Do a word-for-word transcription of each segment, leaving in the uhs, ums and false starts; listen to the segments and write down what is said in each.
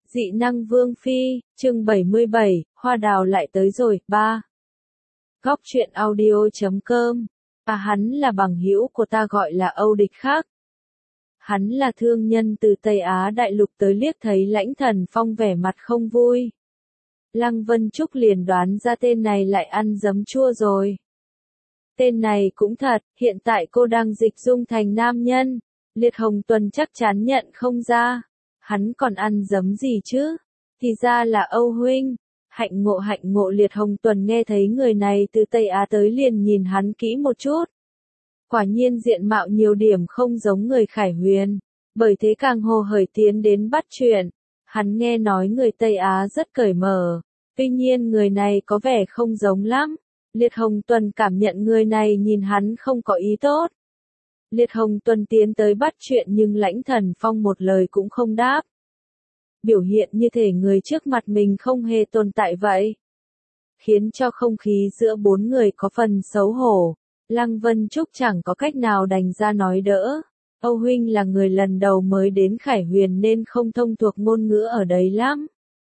Dị năng Vương Phi, chương bảy mươi bảy, hoa đào lại tới rồi, ba. Góc truyện audio chấm com. À hắn là bằng hữu của ta gọi là Âu Địch Khắc. Hắn là thương nhân từ Tây Á Đại Lục tới liếc thấy Lãnh Thần Phong vẻ mặt không vui. Lăng Vân Trúc liền đoán ra tên này lại ăn giấm chua rồi. Tên này cũng thật, hiện tại cô đang dịch dung thành nam nhân. Liệt Hồng Tuần chắc chắn nhận không ra. Hắn còn ăn giấm gì chứ? Thì ra là Âu huynh. Hạnh ngộ hạnh ngộ Liệt Hồng Tuần nghe thấy người này từ Tây Á tới liền nhìn hắn kỹ một chút. Quả nhiên diện mạo nhiều điểm không giống người Khải Huyền. Bởi thế càng hồ hởi tiến đến bắt chuyện. Hắn nghe nói người Tây Á rất cởi mở. Tuy nhiên người này có vẻ không giống lắm. Liệt Hồng Tuần cảm nhận người này nhìn hắn không có ý tốt. Liệt Hồng Tuần tiến tới bắt chuyện nhưng Lãnh Thần Phong một lời cũng không đáp. Biểu hiện như thể người trước mặt mình không hề tồn tại vậy. Khiến cho không khí giữa bốn người có phần xấu hổ. Lăng Vân Trúc chẳng có cách nào đành ra nói đỡ. Âu huynh là người lần đầu mới đến Khải Huyền nên không thông thuộc ngôn ngữ ở đấy lắm.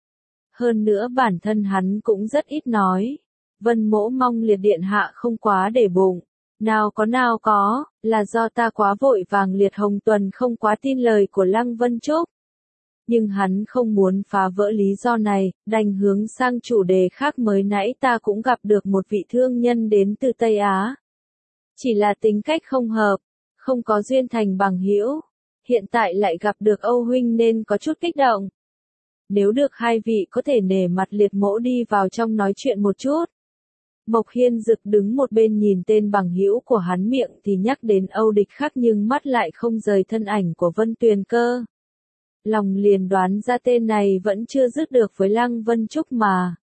Hơn nữa bản thân hắn cũng rất ít nói. Vân Mỗ mong Liệt điện hạ không quá để bụng. Nào có nào có, là do ta quá vội vàng. Liệt Hồng Tuần không quá tin lời của Lăng Vân Trúc. Nhưng hắn không muốn phá vỡ lý do này, đành hướng sang chủ đề khác. Mới nãy ta cũng gặp được một vị thương nhân đến từ Tây Á. Chỉ là tính cách không hợp, không có duyên thành bằng hữu. Hiện tại lại gặp được Âu huynh nên có chút kích động. Nếu được hai vị có thể nể mặt Liệt Mỗ đi vào trong nói chuyện một chút. Mộc Hiên Dực đứng một bên nhìn tên bằng hữu của hắn, miệng thì nhắc đến Âu Địch Khắc nhưng mắt lại không rời thân ảnh của Vân Tuyền Cơ. Lòng liền đoán ra tên này vẫn chưa dứt được với Lăng Vân Trúc mà.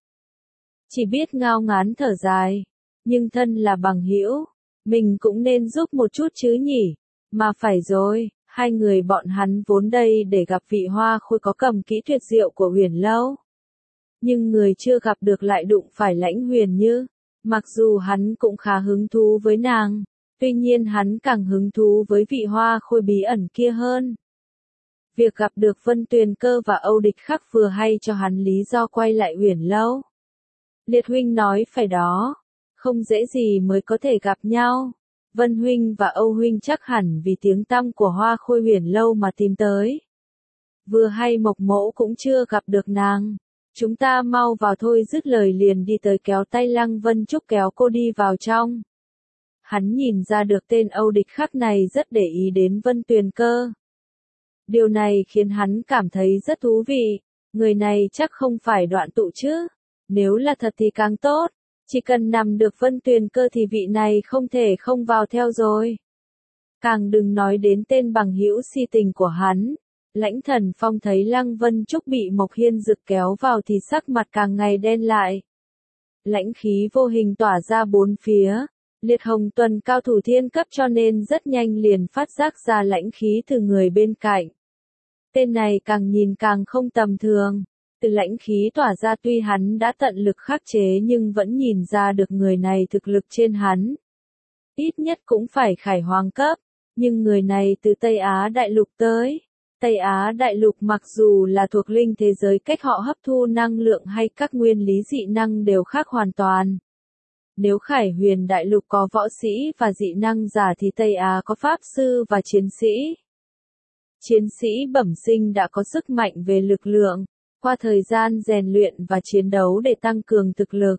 Chỉ biết ngao ngán thở dài. Nhưng thân là bằng hữu, mình cũng nên giúp một chút chứ nhỉ. Mà phải rồi, hai người bọn hắn vốn đây để gặp vị hoa khôi có cầm kỹ tuyệt diệu của Huyền Lâu. Nhưng người chưa gặp được lại đụng phải Lãnh Huyền Như. Mặc dù hắn cũng khá hứng thú với nàng, tuy nhiên hắn càng hứng thú với vị hoa khôi bí ẩn kia hơn. Việc gặp được Vân Tuyền Cơ và Âu Địch Khắc vừa hay cho hắn lý do quay lại Huyền Lâu. Liệt huynh nói phải đó, không dễ gì mới có thể gặp nhau. Vân huynh và Âu huynh chắc hẳn vì tiếng tăm của hoa khôi Huyền Lâu mà tìm tới. Vừa hay Mộc Mỗ cũng chưa gặp được nàng. Chúng ta mau vào thôi, dứt lời liền đi tới kéo tay Lăng Vân Trúc kéo cô đi vào trong. Hắn nhìn ra được tên Âu Địch Khắc này rất để ý đến Vân Tuyền Cơ. Điều này khiến hắn cảm thấy rất thú vị. Người này chắc không phải đoạn tụ chứ. Nếu là thật thì càng tốt. Chỉ cần nằm được Vân Tuyền Cơ thì vị này không thể không vào theo rồi. Càng đừng nói đến tên bằng hữu si tình của hắn. Lãnh Thần Phong thấy Lăng Vân Trúc bị Mộc Hiên Dực kéo vào thì sắc mặt càng ngày đen lại. Lãnh khí vô hình tỏa ra bốn phía. Liệt Hồng Tuần cao thủ thiên cấp cho nên rất nhanh liền phát giác ra lãnh khí từ người bên cạnh. Tên này càng nhìn càng không tầm thường. Từ lãnh khí tỏa ra tuy hắn đã tận lực khắc chế nhưng vẫn nhìn ra được người này thực lực trên hắn. Ít nhất cũng phải Khải Hoàng cấp. Nhưng người này từ Tây Á Đại Lục tới. Tây Á Đại Lục mặc dù là thuộc linh thế giới, cách họ hấp thu năng lượng hay các nguyên lý dị năng đều khác hoàn toàn. Nếu Khải Huyền Đại Lục có võ sĩ và dị năng giả thì Tây Á có pháp sư và chiến sĩ. Chiến sĩ bẩm sinh đã có sức mạnh về lực lượng, qua thời gian rèn luyện và chiến đấu để tăng cường thực lực.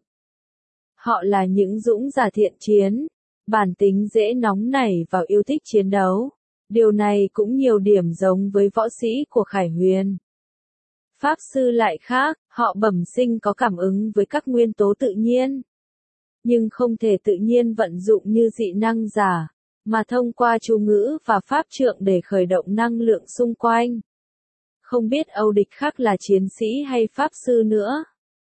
Họ là những dũng giả thiện chiến, bản tính dễ nóng nảy và yêu thích chiến đấu. Điều này cũng nhiều điểm giống với võ sĩ của Khải Huyền. Pháp sư lại khác, họ bẩm sinh có cảm ứng với các nguyên tố tự nhiên. Nhưng không thể tự nhiên vận dụng như dị năng giả, mà thông qua chú ngữ và pháp trượng để khởi động năng lượng xung quanh. Không biết Âu Địch Khắc là chiến sĩ hay pháp sư nữa.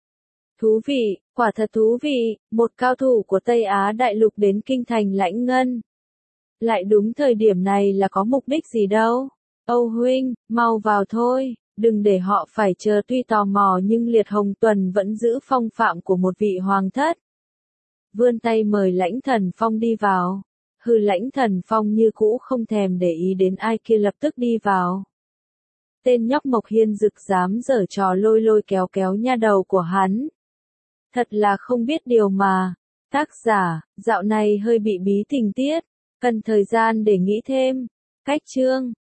Thú vị, quả thật thú vị, một cao thủ của Tây Á Đại Lục đến kinh thành Lãnh Ngân. Lại đúng thời điểm này là có mục đích gì đâu. Âu huynh, mau vào thôi, đừng để họ phải chờ. Tuy tò mò nhưng Liệt Hồng Tuần vẫn giữ phong phạm của một vị hoàng thất. Vươn tay mời Lãnh Thần Phong đi vào. Hừ, Lãnh Thần Phong như cũ không thèm để ý đến ai kia, lập tức đi vào. Tên nhóc Mộc Hiên Dực dám giở trò lôi lôi kéo kéo nha đầu của hắn. Thật là không biết điều mà. Tác giả, dạo này hơi bị bí tình tiết, cần thời gian để nghĩ thêm. Cách chương